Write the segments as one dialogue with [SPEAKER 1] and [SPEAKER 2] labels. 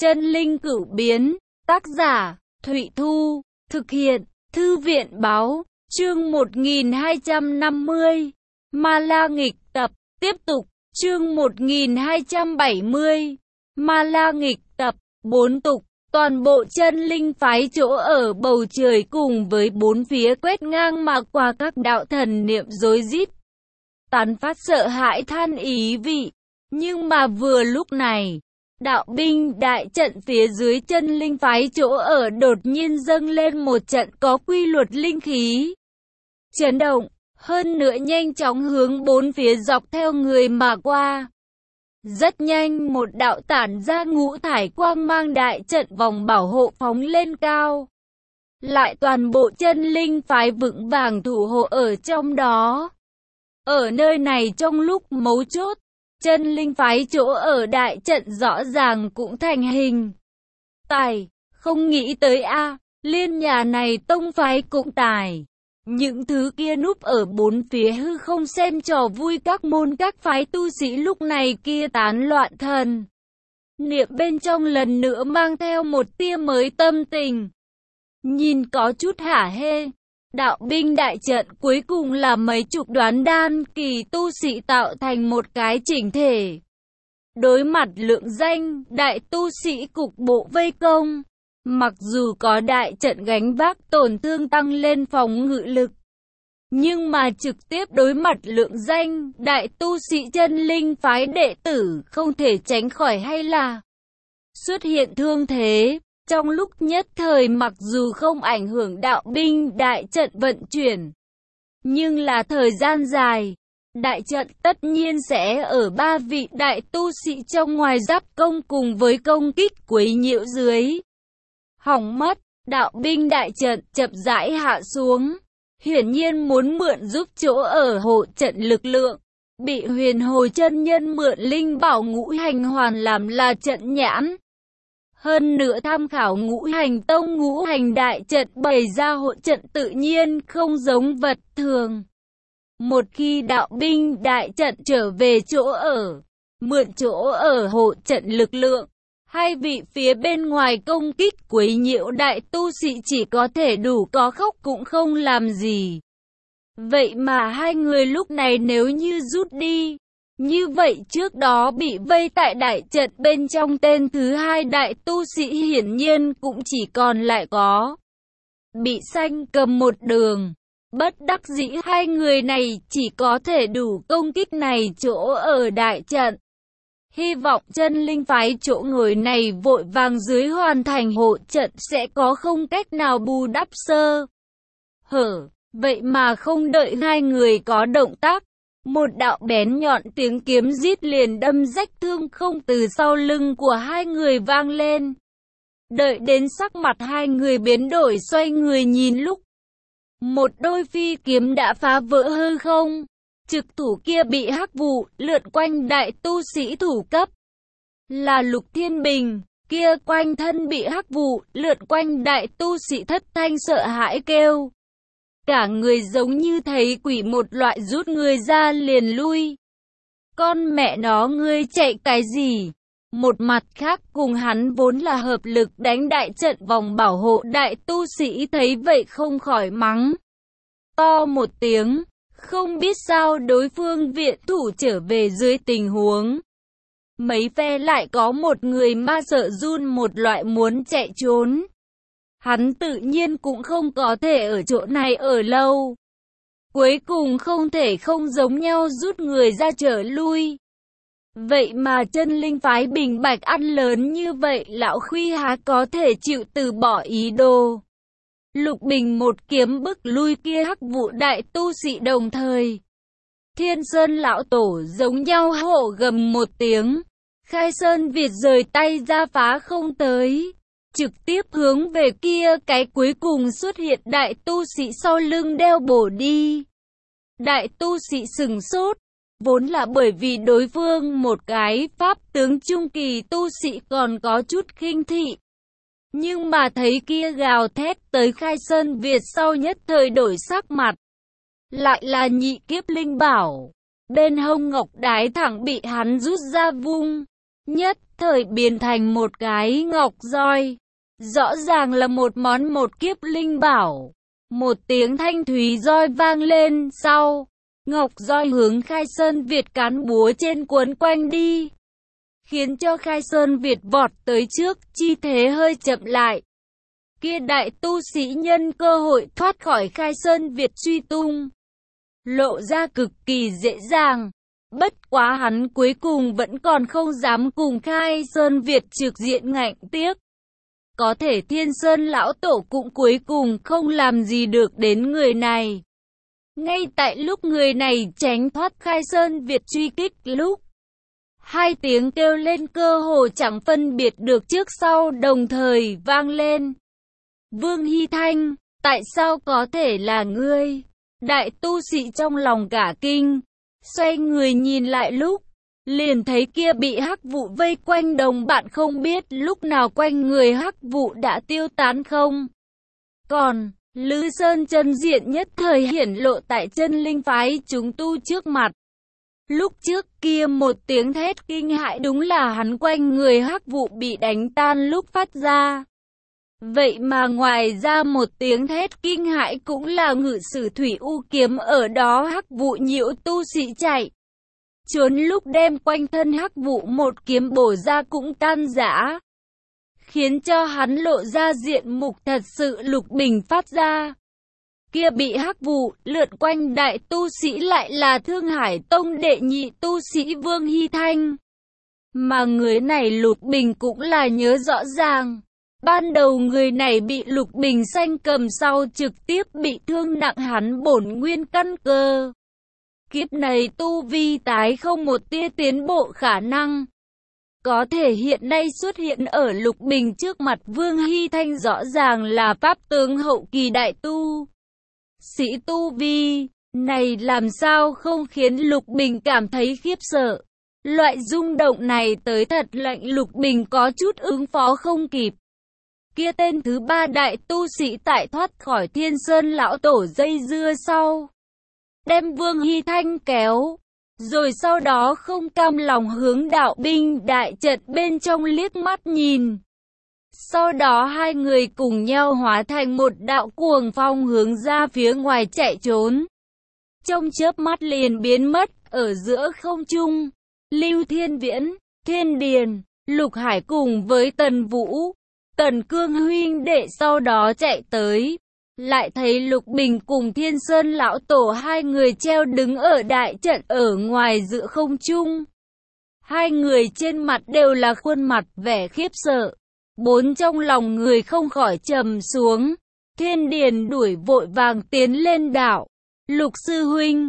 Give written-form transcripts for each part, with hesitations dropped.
[SPEAKER 1] Chân linh cửu biến, tác giả, Thụy Thu, thực hiện, Thư viện Báo, chương 1250, Ma La nghịch tập, tiếp tục, chương 1270, Ma La nghịch tập, 4 tục, toàn bộ chân linh phái chỗ ở bầu trời cùng với bốn phía quét ngang mà qua các đạo thần niệm rối rít, tán phát sợ hãi than ý vị, nhưng mà vừa lúc này, đạo binh đại trận phía dưới chân linh phái chỗ ở đột nhiên dâng lên một trận có quy luật linh khí. Chấn động, hơn nữa nhanh chóng hướng bốn phía dọc theo người mà qua. Rất nhanh một đạo tản ra ngũ thải quang mang đại trận vòng bảo hộ phóng lên cao. Lại toàn bộ chân linh phái vững vàng thủ hộ ở trong đó. Ở nơi này trong lúc mấu chốt, chân linh phái chỗ ở đại trận rõ ràng cũng thành hình. Tài, không nghĩ tới liên nhà này tông phái cũng tài. Những thứ kia núp ở bốn phía hư không xem trò vui các môn các phái tu sĩ lúc này kia tán loạn thần niệm bên trong lần nữa mang theo một tia mới tâm tình. Nhìn có chút hả hê. Đạo binh đại trận cuối cùng là mấy chục đoán đan kỳ tu sĩ tạo thành một cái chỉnh thể. Đối mặt lượng danh, đại tu sĩ cục bộ vây công. Mặc dù có đại trận gánh vác tổn thương tăng lên phòng ngự lực. Nhưng mà trực tiếp đối mặt lượng danh, đại tu sĩ chân linh phái đệ tử không thể tránh khỏi hay là xuất hiện thương thế. Trong lúc nhất thời mặc dù không ảnh hưởng đạo binh đại trận vận chuyển, nhưng là thời gian dài, đại trận tất nhiên sẽ ở ba vị đại tu sĩ trong ngoài giáp công cùng với công kích quấy nhiễu dưới. Hỏng mất, đạo binh đại trận chậm rãi hạ xuống, hiển nhiên muốn mượn giúp chỗ ở hộ trận lực lượng, bị Huyền Hồi chân nhân mượn linh bảo ngũ hành hoàn làm là trận nhãn. Hơn nữa tham khảo ngũ hành tông ngũ hành đại trận bày ra hộ trận tự nhiên không giống vật thường. Một khi đạo binh đại trận trở về chỗ ở, mượn chỗ ở hộ trận lực lượng, hai vị phía bên ngoài công kích quấy nhiễu đại tu sĩ chỉ có thể đủ có khóc cũng không làm gì. Vậy mà hai người lúc này nếu như rút đi, như vậy trước đó bị vây tại đại trận bên trong tên thứ hai đại tu sĩ hiển nhiên cũng chỉ còn lại có bị xanh cầm một đường. Bất đắc dĩ hai người này chỉ có thể đủ công kích này chỗ ở đại trận. Hy vọng chân linh phái chỗ người này vội vàng dưới hoàn thành hộ trận sẽ có không cách nào bù đắp sơ hở. Vậy mà không đợi hai người có động tác, một đạo bén nhọn tiếng kiếm rít liền đâm rách thương không từ sau lưng của hai người vang lên. Đợi đến sắc mặt hai người biến đổi xoay người nhìn lúc, một đôi phi kiếm đã phá vỡ hư không. Trực thủ kia bị hắc vụ lượn quanh đại tu sĩ thủ cấp là Lục Thiên Bình, kia quanh thân bị hắc vụ lượn quanh đại tu sĩ thất thanh sợ hãi kêu. Cả người giống như thấy quỷ một loại rút người ra liền lui. Con mẹ nó ngươi chạy cái gì? Một mặt khác cùng hắn vốn là hợp lực đánh đại trận vòng bảo hộ đại tu sĩ thấy vậy không khỏi mắng to một tiếng. Không biết sao đối phương viện thủ trở về dưới tình huống mấy phe lại có một người ma sợ run một loại muốn chạy trốn. Hắn tự nhiên cũng không có thể ở chỗ này ở lâu. Cuối cùng không thể không giống nhau rút người ra trở lui. Vậy mà chân linh phái bình bạch ăn lớn như vậy lão Khuy há có thể chịu từ bỏ ý đồ. Lục Bình một kiếm bức lui kia hắc vụ đại tu sĩ đồng thời. Thiên Sơn lão tổ giống nhau hổ gầm một tiếng. Khai Sơn Việt rời tay ra phá không tới. Trực tiếp hướng về kia cái cuối cùng xuất hiện đại tu sĩ sau lưng đeo bổ đi. Đại tu sĩ sừng sốt. Vốn là bởi vì đối phương một cái pháp tướng trung kỳ tu sĩ còn có chút khinh thị. Nhưng mà thấy kia gào thét tới Khai Sơn Việt sau nhất thời đổi sắc mặt. Lại là nhị kiếp linh bảo. Bên hông ngọc đái thẳng bị hắn rút ra vung. nhất thời biến thành một cái ngọc roi. Rõ ràng là một món một kiếp linh bảo. Một tiếng thanh thúy roi vang lên sau. Ngọc roi hướng Khai Sơn Việt cán búa trên cuốn quanh đi, khiến cho Khai Sơn Việt vọt tới trước, chi thế hơi chậm lại. Kia đại tu sĩ nhân cơ hội thoát khỏi Khai Sơn Việt truy tung, lộ ra cực kỳ dễ dàng. Bất quá hắn cuối cùng vẫn còn không dám cùng Khai Sơn Việt trực diện ngạnh tiếc. Có thể Thiên Sơn lão tổ cũng cuối cùng không làm gì được đến người này. Ngay tại lúc người này tránh thoát Khai Sơn Việt truy kích lúc, hai tiếng kêu lên cơ hồ chẳng phân biệt được trước sau đồng thời vang lên. Vương Hy Thanh, tại sao có thể là ngươi? Đại tu sĩ trong lòng cả kinh, xoay người nhìn lại lúc, liền thấy kia bị hắc vụ vây quanh đồng bạn không biết lúc nào quanh người hắc vụ đã tiêu tán không. Còn Lư Sơn chân diện nhất thời hiển lộ tại chân linh phái chúng tu trước mặt. Lúc trước kia một tiếng thét kinh hãi đúng là hắn quanh người hắc vụ bị đánh tan lúc phát ra. Vậy mà ngoài ra một tiếng thét kinh hãi cũng là ngự sử thủy u kiếm ở đó hắc vụ nhiễu tu sĩ chạy trốn lúc đem quanh thân hắc vụ một kiếm bổ ra cũng tan rã, khiến cho hắn lộ ra diện mục thật sự lục bình phát ra. Kia bị hắc vụ lượn quanh đại tu sĩ lại là Thương Hải Tông đệ nhị tu sĩ Vương Hy Thanh. Mà người này lục bình cũng là nhớ rõ ràng. Ban đầu người này bị lục bình xanh cầm sau trực tiếp bị thương nặng hắn bổn nguyên căn cơ. Kiếp này tu vi tái không một tia tiến bộ khả năng. Có thể hiện nay xuất hiện ở lục bình trước mặt Vương Hy Thanh rõ ràng là pháp tướng hậu kỳ đại tu sĩ tu vi, này làm sao không khiến lục bình cảm thấy khiếp sợ. Loại rung động này tới thật lệnh lục bình có chút ứng phó không kịp. Kia tên thứ ba đại tu sĩ tại thoát khỏi Thiên Sơn lão tổ dây dưa sau, đem Vương Hy Thanh kéo, rồi sau đó không cam lòng hướng đạo binh đại trận bên trong liếc mắt nhìn. Sau đó hai người cùng nhau hóa thành một đạo cuồng phong hướng ra phía ngoài chạy trốn. Trong chớp mắt liền biến mất ở giữa không trung. Lưu Thiên Viễn, Thiên Điền, Lục Hải cùng với Tần Vũ, Tần Cương huynh đệ sau đó chạy tới. Lại thấy Lục Bình cùng Thiên Sơn lão tổ hai người treo đứng ở đại trận ở ngoài giữa không trung. Hai người trên mặt đều là khuôn mặt vẻ khiếp sợ. Bốn trong lòng người không khỏi trầm xuống. Thiên Điền đuổi vội vàng tiến lên đảo. Lục sư huynh,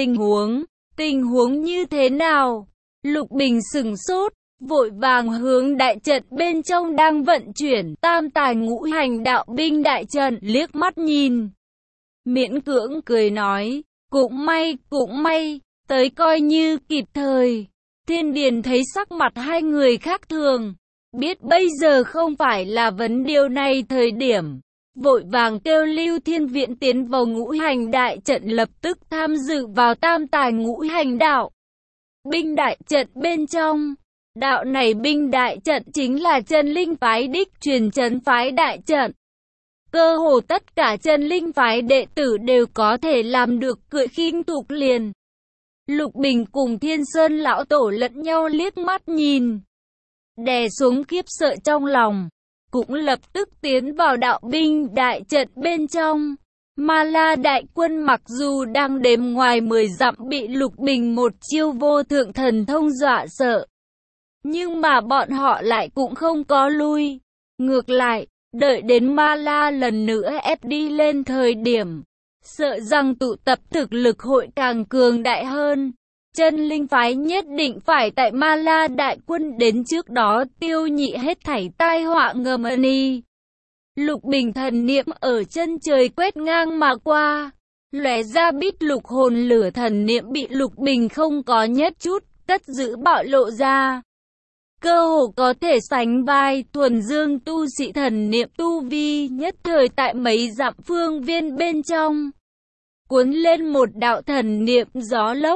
[SPEAKER 1] tình huống như thế nào? Lục Bình sừng sốt, vội vàng hướng đại trận bên trong đang vận chuyển tam tài ngũ hành đạo binh đại trận liếc mắt nhìn. Miễn cưỡng cười nói, cũng may, tới coi như kịp thời. Thiên Điền thấy sắc mặt hai người khác thường, biết bây giờ không phải là vấn điều này thời điểm. Vội vàng kêu Lưu Thiên Viễn tiến vào ngũ hành đại trận lập tức tham dự vào tam tài ngũ hành đạo binh đại trận bên trong. Đạo này binh đại trận chính là chân linh phái đích truyền trấn phái đại trận. Cơ hồ tất cả chân linh phái đệ tử đều có thể làm được cưỡi khinh thục liền. Lục Bình cùng Thiên Sơn lão tổ lẫn nhau liếc mắt nhìn, đè xuống khiếp sợ trong lòng, cũng lập tức tiến vào đạo binh đại trận bên trong. Ma La đại quân mặc dù đang đếm ngoài 10 dặm bị Lục Bình một chiêu vô thượng thần thông dọa sợ, nhưng mà bọn họ lại cũng không có lui. Ngược lại, đợi đến Ma La lần nữa ép đi lên thời điểm, sợ rằng tụ tập thực lực hội càng cường đại hơn. Chân linh phái nhất định phải tại Ma La đại quân đến trước đó tiêu nhị hết thảy tai họa ngầm ni. Lục Bình thần niệm ở chân trời quét ngang mà qua, lóe ra bít lục hồn lửa thần niệm bị Lục Bình không có nhất chút cất giữ bạo lộ ra. Cơ hồ có thể sánh vai thuần dương tu sĩ thần niệm tu vi nhất thời tại mấy dặm phương viên bên trong. Cuốn lên một đạo thần niệm gió lốc,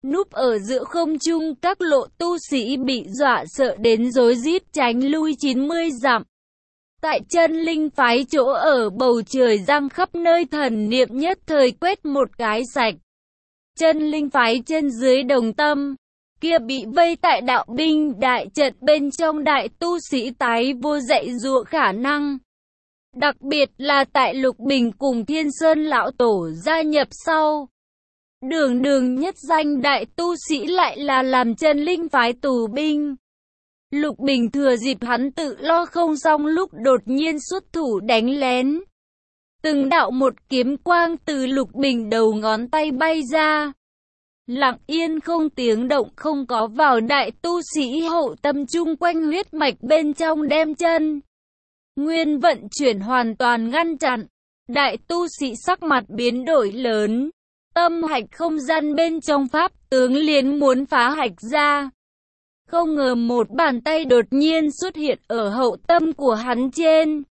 [SPEAKER 1] Núp ở giữa không trung, các lộ tu sĩ bị dọa sợ đến rối rít tránh lui 90 dặm. Tại chân linh phái, chỗ ở bầu trời giăng khắp nơi, thần niệm nhất thời quét một cái sạch. Chân linh phái trên dưới đồng tâm kia bị vây tại đạo binh đại trận bên trong, đại tu sĩ tái vô dạy dụa khả năng. Đặc biệt là tại Lục Bình cùng Thiên Sơn lão tổ gia nhập sau. Đường nhất danh đại tu sĩ lại là làm chân linh phái tù binh. Lục Bình thừa dịp hắn tự lo không xong lúc đột nhiên xuất thủ đánh lén. Từng đạo một kiếm quang từ Lục Bình đầu ngón tay bay ra. Lặng yên không tiếng động, không có vào đại tu sĩ hậu tâm chung quanh huyết mạch bên trong, đem chân nguyên vận chuyển hoàn toàn ngăn chặn. Đại tu sĩ sắc mặt biến đổi lớn. Tâm hạch không gian bên trong pháp tướng liền muốn phá hạch ra. Không ngờ một bàn tay đột nhiên xuất hiện ở hậu tâm của hắn trên.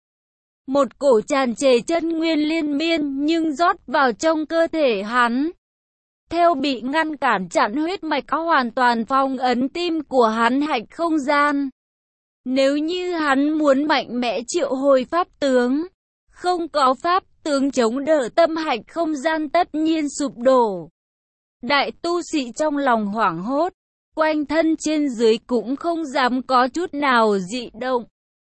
[SPEAKER 1] Một cổ tràn trề chân nguyên liên miên nhưng rót vào trong cơ thể hắn. Theo bị ngăn cản chặn huyết mạch hoàn toàn phong ấn tim của hắn hạch không gian. Nếu như hắn muốn mạnh mẽ triệu hồi pháp tướng, không có pháp tướng chống đỡ, tâm hạch không gian tất nhiên sụp đổ. Đại tu sĩ trong lòng hoảng hốt, quanh thân trên dưới cũng không dám có chút nào dị động.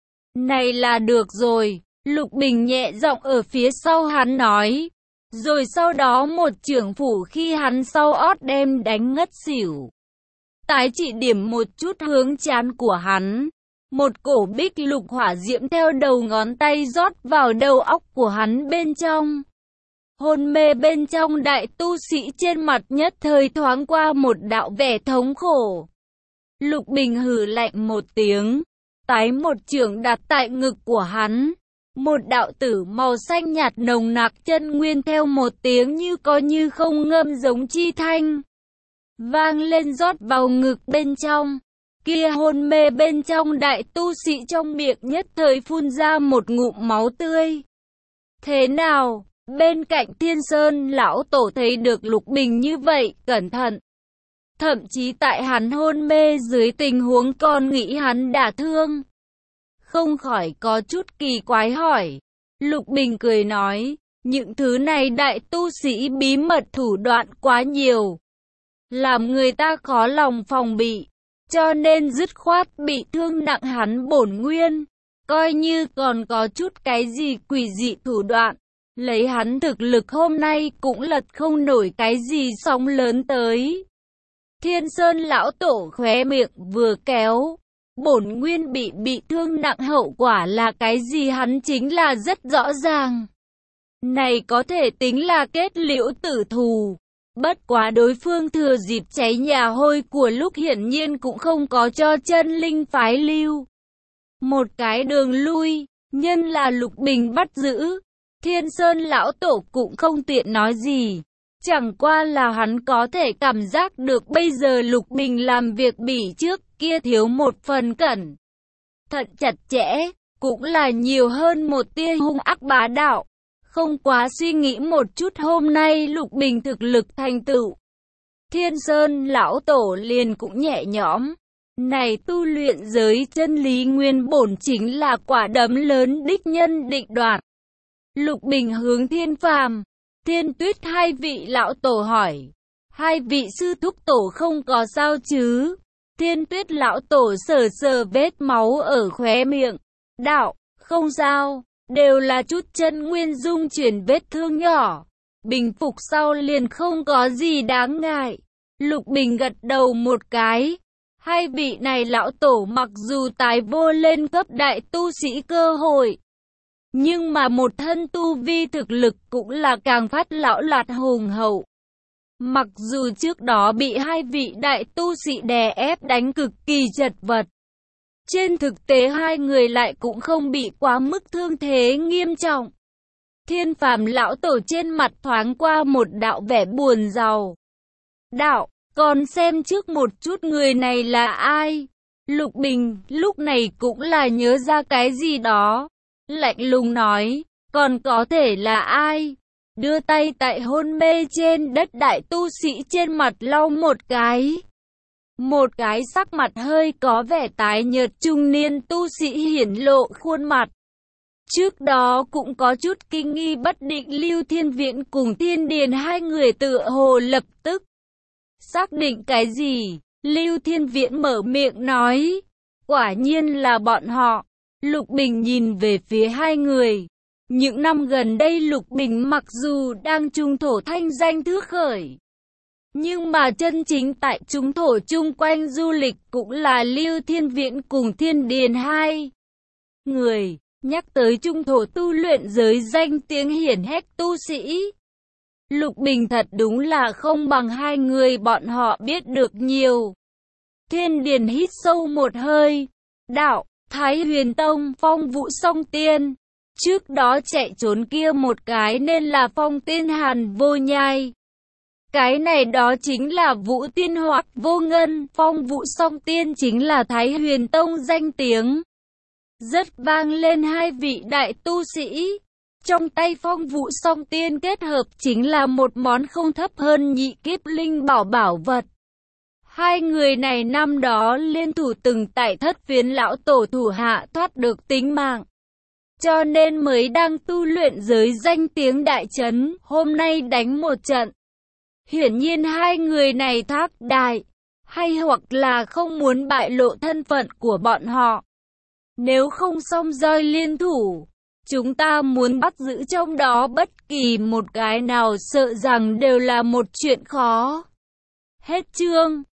[SPEAKER 1] Này là được rồi, Lục Bình nhẹ giọng ở phía sau hắn nói. Rồi sau đó một chưởng phủ khi hắn sau ót đem đánh ngất xỉu. Tái chỉ điểm một chút hướng trán của hắn. Một cổ bích lục hỏa diễm theo đầu ngón tay rót vào đầu óc của hắn bên trong. Hôn mê bên trong, đại tu sĩ trên mặt nhất thời thoáng qua một đạo vẻ thống khổ. Lục Bình hừ lạnh một tiếng, tái một chưởng đặt tại ngực của hắn. Một đạo tử màu xanh nhạt nồng nặc chân nguyên theo một tiếng như có như không ngâm giống chi thanh vang lên rót vào ngực bên trong. Kia hôn mê bên trong đại tu sĩ trong miệng nhất thời phun ra một ngụm máu tươi. Thế nào? Bên cạnh Thiên Sơn lão tổ thấy được Lục Bình như vậy, cẩn thận. Thậm chí tại hắn hôn mê dưới tình huống còn nghĩ hắn đả thương. Không khỏi có chút kỳ quái hỏi. Lục Bình cười nói, những thứ này đại tu sĩ bí mật thủ đoạn quá nhiều, làm người ta khó lòng phòng bị, cho nên dứt khoát bị thương nặng hắn bổn nguyên. Coi như còn có chút cái gì quỷ dị thủ đoạn, lấy hắn thực lực hôm nay cũng lật không nổi cái gì sóng lớn tới. Thiên Sơn lão tổ khóe miệng vừa kéo. Bổn nguyên bị thương nặng hậu quả là cái gì hắn chính là rất rõ ràng. Này có thể tính là kết liễu tử thù. Bất quá đối phương thừa dịp cháy nhà hôi của lúc hiển nhiên cũng không có cho chân linh phái lưu một cái đường lui, nhân là Lục Bình bắt giữ. Thiên Sơn lão tổ cũng không tiện nói gì. Chẳng qua là hắn có thể cảm giác được bây giờ Lục Bình làm việc bỉ trước kia thiếu một phần cẩn thận chặt chẽ, cũng là nhiều hơn một tia hung ác bá đạo. Không quá suy nghĩ một chút, hôm nay Lục Bình thực lực thành tựu, Thiên Sơn lão tổ liền cũng nhẹ nhõm. Này tu luyện giới chân lý nguyên bổn chính là quả đấm lớn đích nhân định đoạt. Lục Bình hướng Thiên Phàm, Thiên Tuyết hai vị lão tổ hỏi. Hai vị sư thúc tổ không có sao chứ? Thiên Tuyết lão tổ sờ sờ vết máu ở khóe miệng. Đạo, không sao, đều là chút chân nguyên dung chuyển vết thương nhỏ. Bình phục sau liền không có gì đáng ngại. Lục Bình gật đầu một cái. Hai vị này lão tổ mặc dù tái vô lên cấp đại tu sĩ cơ hội, nhưng mà một thân tu vi thực lực cũng là càng phát lão lạt hùng hậu. Mặc dù trước đó bị hai vị đại tu sĩ đè ép đánh cực kỳ chật vật, trên thực tế hai người lại cũng không bị quá mức thương thế nghiêm trọng. Thiên Phàm lão tổ trên mặt thoáng qua một đạo vẻ buồn rầu. Đạo, còn xem trước một chút người này là ai? Lục Bình lúc này cũng là nhớ ra cái gì đó, lạnh lùng nói, còn có thể là ai? đưa tay tại hôn mê trên đất đại tu sĩ trên mặt lau một cái. Một cái sắc mặt hơi có vẻ tái nhợt trung niên tu sĩ hiển lộ khuôn mặt. Trước đó cũng có chút kinh nghi bất định, Lưu Thiên Viễn cùng Thiên Điền hai người tựa hồ lập tức xác định cái gì. Lưu Thiên Viễn mở miệng nói, quả nhiên là bọn họ. Lục Bình nhìn về phía hai người. Những năm gần đây Lục Bình mặc dù đang trung thổ thanh danh thước khởi, nhưng mà chân chính tại trung thổ chung quanh du lịch cũng là Lưu Thiên Viễn cùng Thiên Điền hai người. Nhắc tới trung thổ tu luyện giới danh tiếng hiển hách tu sĩ, Lục Bình thật đúng là không bằng hai người bọn họ biết được nhiều. Thiên Điền hít sâu một hơi, đạo, Thái Huyền Tông, Phong Vũ Song Tiên. Trước đó chạy trốn kia một cái nên là Phong Tiên Hàn Vô Nhai. Cái này đó chính là Vũ Tiên Hoặc Vô Ngân, Phong Vũ Song Tiên chính là Thái Huyền Tông danh tiếng rất vang lên hai vị đại tu sĩ. Trong tay Phong Vũ Song Tiên kết hợp chính là một món không thấp hơn nhị kiếp linh bảo vật. Hai người này năm đó liên thủ từng tại Thất Phiến lão tổ thủ hạ thoát được tính mạng, cho nên mới đang tu luyện giới danh tiếng đại chấn, hôm nay đánh một trận. Hiển nhiên hai người này thác đại, hay hoặc là không muốn bại lộ thân phận của bọn họ. Nếu không song roi liên thủ, chúng ta muốn bắt giữ trong đó bất kỳ một cái nào sợ rằng đều là một chuyện khó. Hết chương.